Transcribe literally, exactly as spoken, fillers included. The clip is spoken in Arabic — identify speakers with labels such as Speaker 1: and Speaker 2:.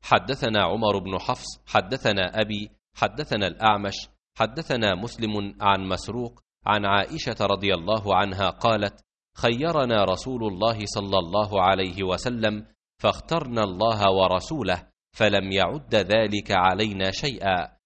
Speaker 1: حدثنا عمر بن حفص حدثنا أبي حدثنا الأعمش حدثنا مسلم عن مسروق عن عائشة رضي الله عنها قالت: خيرنا رسول الله صلى الله عليه وسلم فاخترنا الله ورسوله، فلم يعد ذلك علينا شيئا،